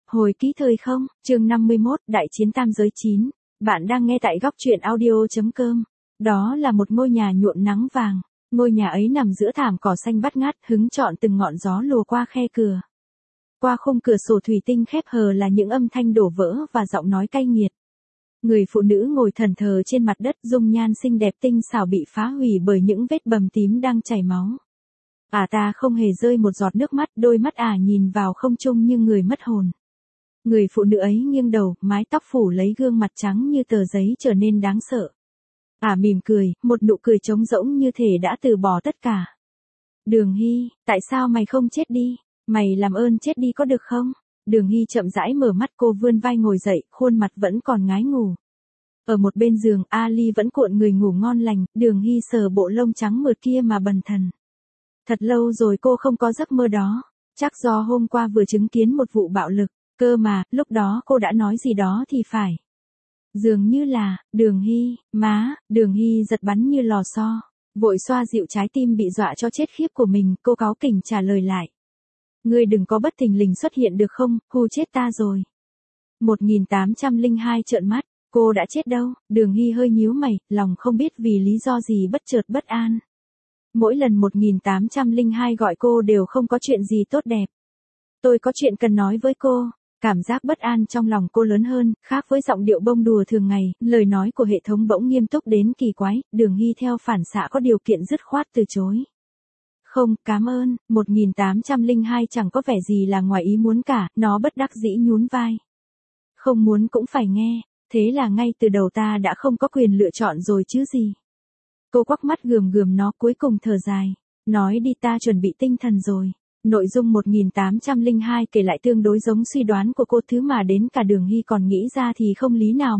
Hồi ký thời không, chương 51, Đại chiến tam giới 9. Bạn đang nghe tại góc truyện audio.com. Đó là một ngôi nhà nhuộm nắng vàng. Ngôi nhà ấy nằm giữa thảm cỏ xanh bát ngát, hứng chọn từng ngọn gió lùa qua khe cửa. Qua khung cửa sổ thủy tinh khép hờ là những âm thanh đổ vỡ và giọng nói cay nghiệt. Người phụ nữ ngồi thẫn thờ trên mặt đất, dung nhan xinh đẹp tinh xảo bị phá hủy bởi những vết bầm tím đang chảy máu. Ta không hề rơi một giọt nước mắt, đôi mắt nhìn vào không trung như người mất hồn. Người phụ nữ ấy nghiêng đầu, mái tóc phủ lấy gương mặt trắng như tờ giấy trở nên đáng sợ. Mỉm cười, một nụ cười trống rỗng như thể đã từ bỏ tất cả. Đường Hy, tại sao mày không chết đi? Mày làm ơn chết đi có được không? Đường Hy chậm rãi mở mắt, cô vươn vai ngồi dậy, khuôn mặt vẫn còn ngái ngủ. Ở một bên giường, Ali vẫn cuộn người ngủ ngon lành, Đường Hy sờ bộ lông trắng mượt kia mà bần thần. Thật lâu rồi cô không có giấc mơ đó, chắc do hôm qua vừa chứng kiến một vụ bạo lực, cơ mà, lúc đó cô đã nói gì đó thì phải. Dường như là, Đường Hy, Đường Hy giật bắn như lò xo, vội xoa dịu trái tim bị dọa cho chết khiếp của mình, cô cáu kỉnh trả lời lại. Ngươi đừng có bất thình lình xuất hiện được không, hù chết ta rồi. 1802 trợn mắt, cô đã chết đâu? Đường Hy hơi nhíu mày, lòng không biết vì lý do gì bất chợt bất an. Mỗi lần 1802 gọi cô đều không có chuyện gì tốt đẹp. Tôi có chuyện cần nói với cô. Cảm giác bất an trong lòng cô lớn hơn, khác với giọng điệu bông đùa thường ngày, lời nói của hệ thống bỗng nghiêm túc đến kỳ quái, Đường Hy theo phản xạ có điều kiện dứt khoát từ chối. Không, cảm ơn, 1802 chẳng có vẻ gì là ngoài ý muốn cả, nó bất đắc dĩ nhún vai. Không muốn cũng phải nghe, thế là ngay từ đầu ta đã không có quyền lựa chọn rồi chứ gì. Cô quắc mắt gườm gườm nó, cuối cùng thở dài. Nói đi, ta chuẩn bị tinh thần rồi. Nội dung 1802 kể lại tương đối giống suy đoán của cô, thứ mà đến cả Đường Hy còn nghĩ ra thì không lý nào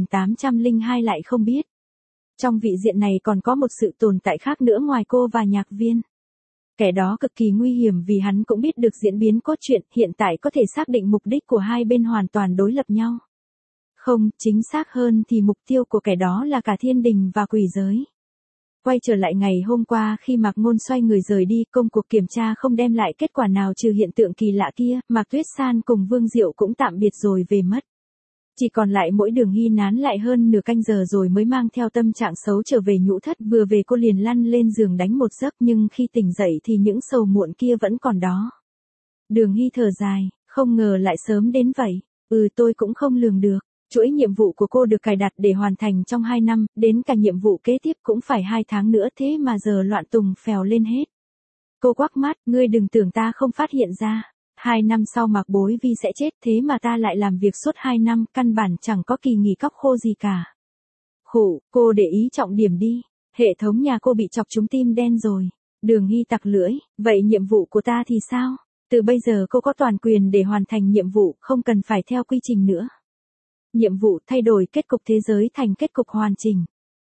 1802 lại không biết. Trong vị diện này còn có một sự tồn tại khác nữa ngoài cô và Nhạc Viên. Kẻ đó cực kỳ nguy hiểm vì hắn cũng biết được diễn biến cốt truyện, hiện tại có thể xác định mục đích của hai bên hoàn toàn đối lập nhau. Không, chính xác hơn thì mục tiêu của kẻ đó là cả thiên đình và quỷ giới. Quay trở lại ngày hôm qua khi Mạc Ngôn xoay người rời đi, công cuộc kiểm tra không đem lại kết quả nào trừ hiện tượng kỳ lạ kia, Mạc Tuyết San cùng Vương Diệu cũng tạm biệt rồi về mất. Chỉ còn lại mỗi Đường Hy nán lại hơn nửa canh giờ rồi mới mang theo tâm trạng xấu trở về nhũ thất, vừa về cô liền lăn lên giường đánh một giấc, nhưng khi tỉnh dậy thì những sầu muộn kia vẫn còn đó. Đường Hy thở dài, không ngờ lại sớm đến vậy, tôi cũng không lường được. Chuỗi nhiệm vụ của cô được cài đặt để hoàn thành trong 2 năm, đến cả nhiệm vụ kế tiếp cũng phải 2 tháng nữa, thế mà giờ loạn tùng phèo lên hết. Cô quắc mắt, ngươi đừng tưởng ta không phát hiện ra. 2 năm sau Mạc Bối Vi sẽ chết, thế mà ta lại làm việc suốt 2 năm, căn bản chẳng có kỳ nghỉ cóc khô gì cả. Khụ, cô để ý trọng điểm đi. Hệ thống nhà cô bị chọc trúng tim đen rồi. Đường Hy tặc lưỡi, vậy nhiệm vụ của ta thì sao? Từ bây giờ cô có toàn quyền để hoàn thành nhiệm vụ, không cần phải theo quy trình nữa. Nhiệm vụ thay đổi kết cục thế giới thành kết cục hoàn chỉnh.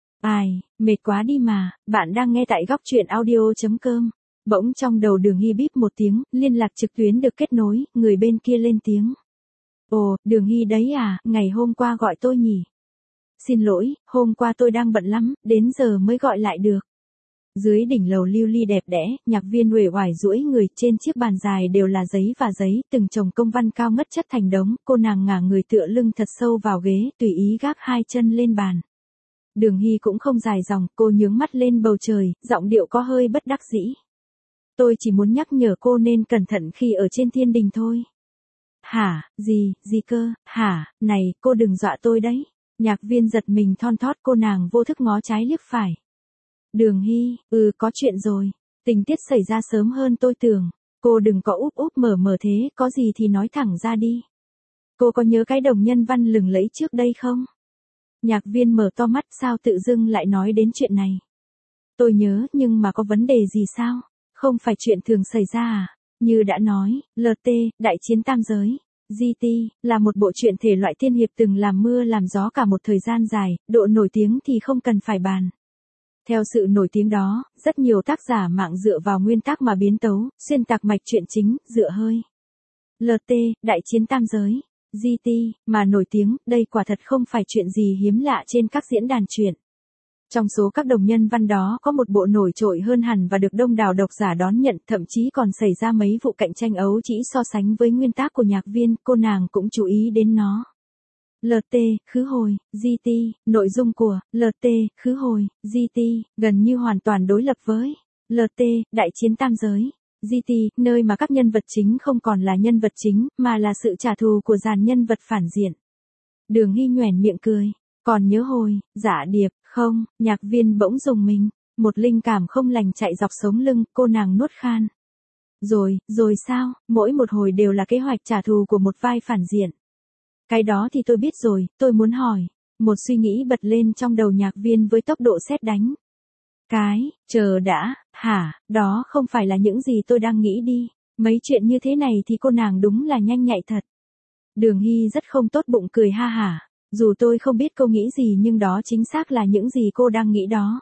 Mệt quá đi mà, bạn đang nghe tại góc truyện audio.com. Bỗng trong đầu Đường Hy bíp một tiếng, liên lạc trực tuyến được kết nối, người bên kia lên tiếng. Ồ, Đường Hy đấy à, ngày hôm qua gọi tôi nhỉ? Xin lỗi, hôm qua tôi đang bận lắm, đến giờ mới gọi lại được. Dưới đỉnh lầu lưu ly đẹp đẽ, Nhạc Viên uể oải duỗi người, trên chiếc bàn dài đều là giấy và giấy, từng chồng công văn cao ngất chất thành đống, cô nàng ngả người tựa lưng thật sâu vào ghế, tùy ý gác 2 chân lên bàn. Đường Hy cũng không dài dòng, cô nhướng mắt lên bầu trời, giọng điệu có hơi bất đắc dĩ. Tôi chỉ muốn nhắc nhở cô nên cẩn thận khi ở trên thiên đình thôi. Hả, gì cơ, này, cô đừng dọa tôi đấy. Nhạc Viên giật mình thon thót, cô nàng vô thức ngó trái liếc phải. Đường Hy, có chuyện rồi. Tình tiết xảy ra sớm hơn tôi tưởng. Cô đừng có úp úp mở thế, có gì thì nói thẳng ra đi. Cô có nhớ cái đồng nhân văn lừng lẫy trước đây không? Nhạc Viên mở to mắt, sao tự dưng lại nói đến chuyện này? Tôi nhớ, nhưng mà có vấn đề gì sao? Không phải chuyện thường xảy ra à? Như đã nói, LT, Đại chiến tam giới. GT, là một bộ truyện thể loại tiên hiệp từng làm mưa làm gió cả một thời gian dài, độ nổi tiếng thì không cần phải bàn. Theo sự nổi tiếng đó, rất nhiều tác giả mạng dựa vào nguyên tắc mà biến tấu, xuyên tạc mạch truyện chính, dựa hơi. LT, Đại chiến tam giới. GT, mà nổi tiếng, đây quả thật không phải chuyện gì hiếm lạ trên các diễn đàn truyện. Trong số các đồng nhân văn đó có một bộ nổi trội hơn hẳn và được đông đảo độc giả đón nhận, thậm chí còn xảy ra mấy vụ cạnh tranh ấu trĩ so sánh với nguyên tác của Nhạc Viên, cô nàng cũng chú ý đến nó. LT, khứ hồi, GT, nội dung của LT, khứ hồi, GT, gần như hoàn toàn đối lập với LT, đại chiến tam giới. GT, nơi mà các nhân vật chính không còn là nhân vật chính, mà là sự trả thù của dàn nhân vật phản diện. Đường Hy nhoẻn miệng cười. Còn nhớ hồi, Dạ Điệp, không, Nhạc Viên bỗng rùng mình. Một linh cảm không lành chạy dọc sống lưng, cô nàng nuốt khan. Rồi sao, mỗi một hồi đều là kế hoạch trả thù của một vai phản diện. Cái đó thì tôi biết rồi, tôi muốn hỏi. Một suy nghĩ bật lên trong đầu Nhạc Viên với tốc độ sét đánh. Chờ đã, hả, đó không phải là những gì tôi đang nghĩ đi. Mấy chuyện như thế này thì cô nàng đúng là nhanh nhạy thật. Đường Hy rất không tốt bụng cười ha hả. Dù tôi không biết cô nghĩ gì nhưng đó chính xác là những gì cô đang nghĩ đó.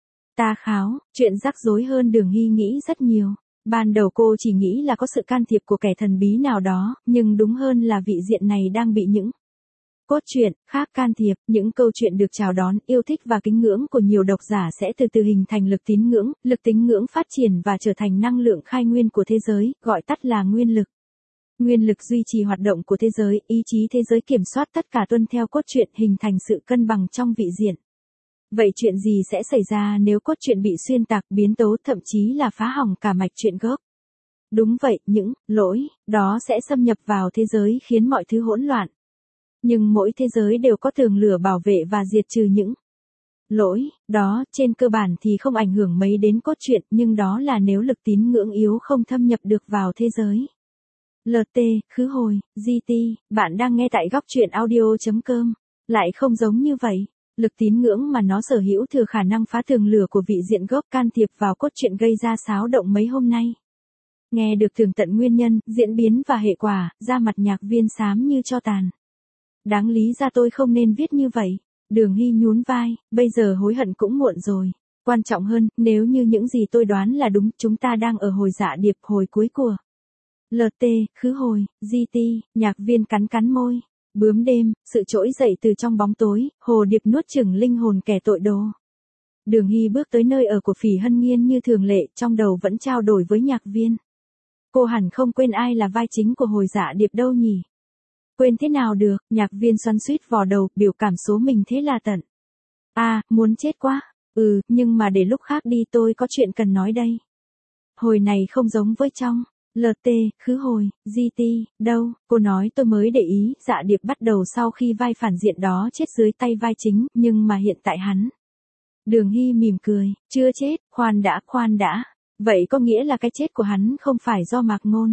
Ta kháo, chuyện rắc rối hơn Đường Hy nghĩ rất nhiều. Ban đầu cô chỉ nghĩ là có sự can thiệp của kẻ thần bí nào đó, nhưng đúng hơn là vị diện này đang bị những cốt truyện khác can thiệp, những câu chuyện được chào đón, yêu thích và kính ngưỡng của nhiều độc giả sẽ từ từ hình thành lực tín ngưỡng phát triển và trở thành năng lượng khai nguyên của thế giới, gọi tắt là nguyên lực. Nguyên lực duy trì hoạt động của thế giới, ý chí thế giới kiểm soát tất cả tuân theo cốt truyện, hình thành sự cân bằng trong vị diện. Vậy chuyện gì sẽ xảy ra nếu cốt truyện bị xuyên tạc, biến tấu, thậm chí là phá hỏng cả mạch truyện gốc? Đúng vậy, những lỗi đó sẽ xâm nhập vào thế giới khiến mọi thứ hỗn loạn. Nhưng mỗi thế giới đều có tường lửa bảo vệ và diệt trừ những lỗi đó, trên cơ bản thì không ảnh hưởng mấy đến cốt truyện, nhưng đó là nếu lực tín ngưỡng yếu không thâm nhập được vào thế giới. LT, khứ hồi, GT, bạn đang nghe tại góc truyện audio.com. Lại không giống như vậy. Lực tín ngưỡng mà nó sở hữu thừa khả năng phá tường lửa của vị diện gốc, can thiệp vào cốt truyện gây ra xáo động mấy hôm nay. Nghe được tường tận nguyên nhân, diễn biến và hệ quả, da mặt Nhạc Viên xám như tro tàn. Đáng lý ra tôi không nên viết như vậy. Đường Hy nhún vai, bây giờ hối hận cũng muộn rồi. Quan trọng hơn, nếu như những gì tôi đoán là đúng, chúng ta đang ở hồi Dạ Điệp, hồi cuối của LT, khứ hồi, GT, Nhạc Viên cắn môi. Bướm đêm, sự trỗi dậy từ trong bóng tối, hồ điệp nuốt chửng linh hồn kẻ tội đồ. Đường Hy bước tới nơi ở của Phỉ Hân Nhiên như thường lệ, trong đầu vẫn trao đổi với Nhạc Viên. Cô hẳn không quên ai là vai chính của hồi Dạ Điệp đâu nhỉ? Quên thế nào được, Nhạc Viên xoắn xuýt vò đầu, biểu cảm số mình thế là tận. Muốn chết quá. Nhưng mà để lúc khác đi, tôi có chuyện cần nói đây. Hồi này không giống với trong LT, khứ hồi, GT, đâu, cô nói tôi mới để ý, Dạ Điệp bắt đầu sau khi vai phản diện đó chết dưới tay vai chính, nhưng mà hiện tại hắn. Đường Hy mỉm cười, chưa chết, khoan đã. Vậy có nghĩa là cái chết của hắn không phải do Mạc Ngôn.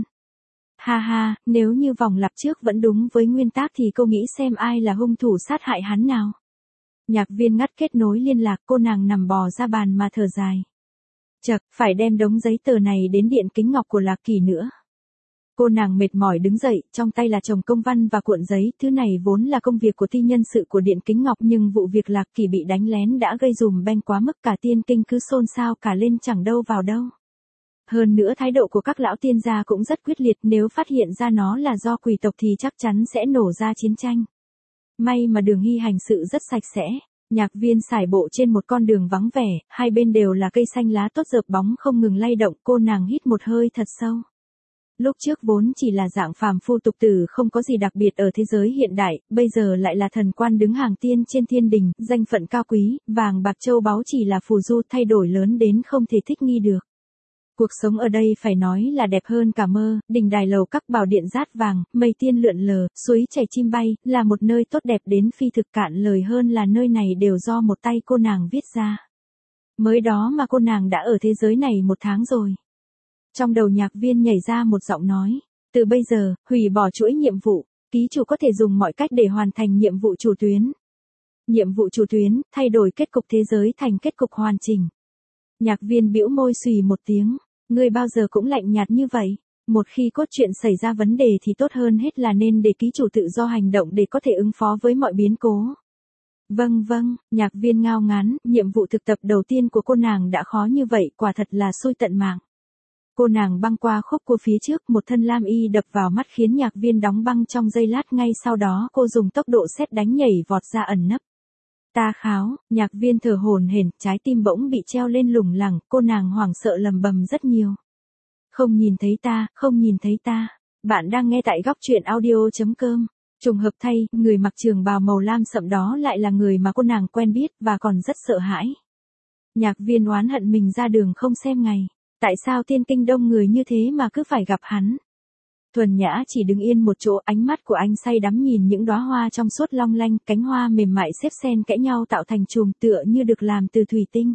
Ha, nếu như vòng lặp trước vẫn đúng với nguyên tác thì cô nghĩ xem ai là hung thủ sát hại hắn nào. Nhạc Viên ngắt kết nối liên lạc, cô nàng nằm bò ra bàn mà thở dài. Chậc, phải đem đống giấy tờ này đến Điện Kính Ngọc của Lạc Kỳ nữa. Cô nàng mệt mỏi đứng dậy, trong tay là chồng công văn và cuộn giấy, thứ này vốn là công việc của ty nhân sự của Điện Kính Ngọc, nhưng vụ việc Lạc Kỳ bị đánh lén đã gây dùm beng quá mức, cả tiên kinh cứ xôn xao cả lên chẳng đâu vào đâu. Hơn nữa thái độ của các lão tiên gia cũng rất quyết liệt, nếu phát hiện ra nó là do quỷ tộc thì chắc chắn sẽ nổ ra chiến tranh. May mà Đường Hy hành sự rất sạch sẽ. Nhạc Viên sải bộ trên một con đường vắng vẻ, hai bên đều là cây xanh lá tốt rợp bóng không ngừng lay động, cô nàng hít một hơi thật sâu. Lúc trước vốn chỉ là dạng phàm phu tục tử không có gì đặc biệt ở thế giới hiện đại, bây giờ lại là thần quan đứng hàng tiên trên thiên đình, danh phận cao quý, vàng bạc châu báu chỉ là phù du, thay đổi lớn đến không thể thích nghi được. Cuộc sống ở đây phải nói là đẹp hơn cả mơ, đình đài lầu các bảo điện rát vàng, mây tiên lượn lờ, suối chảy chim bay, là một nơi tốt đẹp đến phi thực, cạn lời hơn là nơi này đều do một tay cô nàng viết ra. Mới đó mà cô nàng đã ở thế giới này 1 tháng rồi. Trong đầu Nhạc Viên nhảy ra một giọng nói, từ bây giờ, hủy bỏ chuỗi nhiệm vụ, ký chủ có thể dùng mọi cách để hoàn thành nhiệm vụ chủ tuyến. Nhiệm vụ chủ tuyến, thay đổi kết cục thế giới thành kết cục hoàn chỉnh. Nhạc Viên bĩu môi xùy một tiếng. Ngươi bao giờ cũng lạnh nhạt như vậy. Một khi cốt truyện xảy ra vấn đề thì tốt hơn hết là nên để ký chủ tự do hành động để có thể ứng phó với mọi biến cố. Vâng, Nhạc Viên ngao ngán, nhiệm vụ thực tập đầu tiên của cô nàng đã khó như vậy, quả thật là xui tận mạng. Cô nàng băng qua khúc cua phía trước, một thân lam y đập vào mắt khiến Nhạc Viên đóng băng trong giây lát, ngay sau đó cô dùng tốc độ sét đánh nhảy vọt ra ẩn nấp. Ta kháo, Nhạc Viên thở hổn hển, trái tim bỗng bị treo lên lủng lẳng, cô nàng hoảng sợ lầm bầm rất nhiều. Không nhìn thấy ta, không nhìn thấy ta. Bạn đang nghe tại góc truyện audio.com. Trùng hợp thay, người mặc trường bào màu lam sậm đó lại là người mà cô nàng quen biết và còn rất sợ hãi. Nhạc Viên oán hận mình ra đường không xem ngày. Tại sao Tiên Kinh đông người như thế mà cứ phải gặp hắn? Thuần Nhã chỉ đứng yên một chỗ, ánh mắt của anh say đắm nhìn những đóa hoa trong suốt long lanh, cánh hoa mềm mại xếp xen kẽ nhau tạo thành chùm tựa như được làm từ thủy tinh.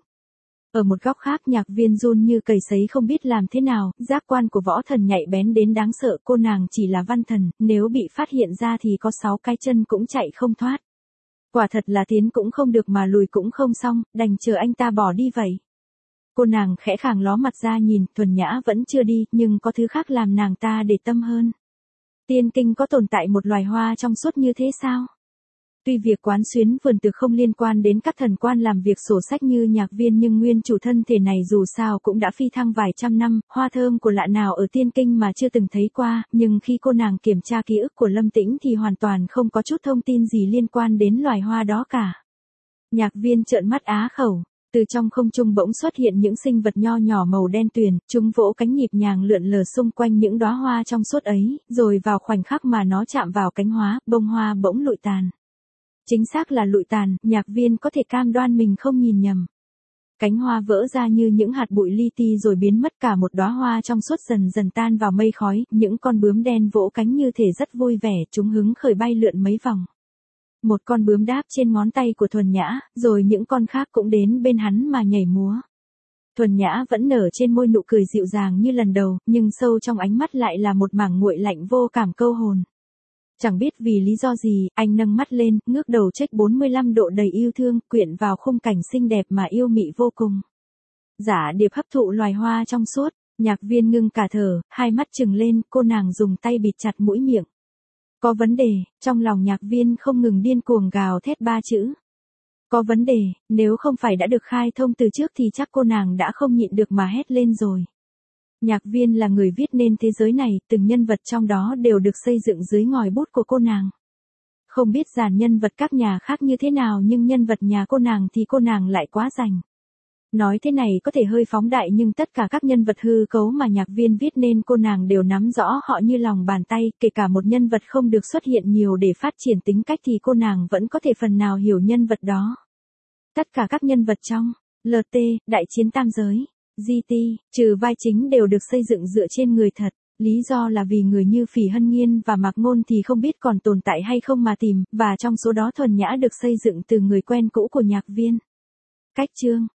Ở một góc khác, Nhạc Viên run như cầy sấy không biết làm thế nào, giác quan của võ thần nhạy bén đến đáng sợ, cô nàng chỉ là văn thần, nếu bị phát hiện ra thì có 6 cái chân cũng chạy không thoát. Quả thật là tiến cũng không được mà lùi cũng không xong, đành chờ anh ta bỏ đi vậy. Cô nàng khẽ khàng ló mặt ra nhìn, Thuần Nhã vẫn chưa đi, nhưng có thứ khác làm nàng ta để tâm hơn. Tiên Kinh có tồn tại một loài hoa trong suốt như thế sao? Tuy việc quán xuyến vườn tược không liên quan đến các thần quan làm việc sổ sách như Nhạc Viên nhưng nguyên chủ thân thể này dù sao cũng đã phi thăng vài trăm năm, hoa thơm của lạ nào ở Tiên Kinh mà chưa từng thấy qua, nhưng khi cô nàng kiểm tra ký ức của Lâm Tĩnh thì hoàn toàn không có chút thông tin gì liên quan đến loài hoa đó cả. Nhạc Viên trợn mắt á khẩu. Từ trong không trung bỗng xuất hiện những sinh vật nho nhỏ màu đen tuyền, chúng vỗ cánh nhịp nhàng lượn lờ xung quanh những đóa hoa trong suốt ấy, rồi vào khoảnh khắc mà nó chạm vào cánh hoa, bông hoa bỗng lụi tàn. Chính xác là lụi tàn, Nhạc Viên có thể cam đoan mình không nhìn nhầm. Cánh hoa vỡ ra như những hạt bụi li ti rồi biến mất, cả một đóa hoa trong suốt dần dần tan vào mây khói, những con bướm đen vỗ cánh như thể rất vui vẻ, chúng hứng khởi bay lượn mấy vòng. Một con bướm đáp trên ngón tay của Thuần Nhã, rồi những con khác cũng đến bên hắn mà nhảy múa. Thuần Nhã vẫn nở trên môi nụ cười dịu dàng như lần đầu, nhưng sâu trong ánh mắt lại là một mảng nguội lạnh vô cảm câu hồn. Chẳng biết vì lý do gì, anh nâng mắt lên, ngước đầu check 45 độ đầy yêu thương, quyện vào khung cảnh xinh đẹp mà yêu mị vô cùng. Giả Điệp hấp thụ loài hoa trong suốt, Nhạc Viên ngưng cả thở, hai mắt trừng lên, cô nàng dùng tay bịt chặt mũi miệng. Có vấn đề, trong lòng Nhạc Viên không ngừng điên cuồng gào thét 3 chữ. Có vấn đề, nếu không phải đã được khai thông từ trước thì chắc cô nàng đã không nhịn được mà hét lên rồi. Nhạc Viên là người viết nên thế giới này, từng nhân vật trong đó đều được xây dựng dưới ngòi bút của cô nàng. Không biết dàn nhân vật các nhà khác như thế nào nhưng nhân vật nhà cô nàng thì cô nàng lại quá rành. Nói thế này có thể hơi phóng đại nhưng tất cả các nhân vật hư cấu mà Nhạc Viên viết nên cô nàng đều nắm rõ họ như lòng bàn tay, kể cả một nhân vật không được xuất hiện nhiều để phát triển tính cách thì cô nàng vẫn có thể phần nào hiểu nhân vật đó. Tất cả các nhân vật trong LT, Đại Chiến Tam Giới, GT, trừ vai chính đều được xây dựng dựa trên người thật. Lý do là vì người như Phỉ Hân Nhiên và Mạc Ngôn thì không biết còn tồn tại hay không mà tìm, và trong số đó Thuần Nhã được xây dựng từ người quen cũ của Nhạc Viên. Cách chương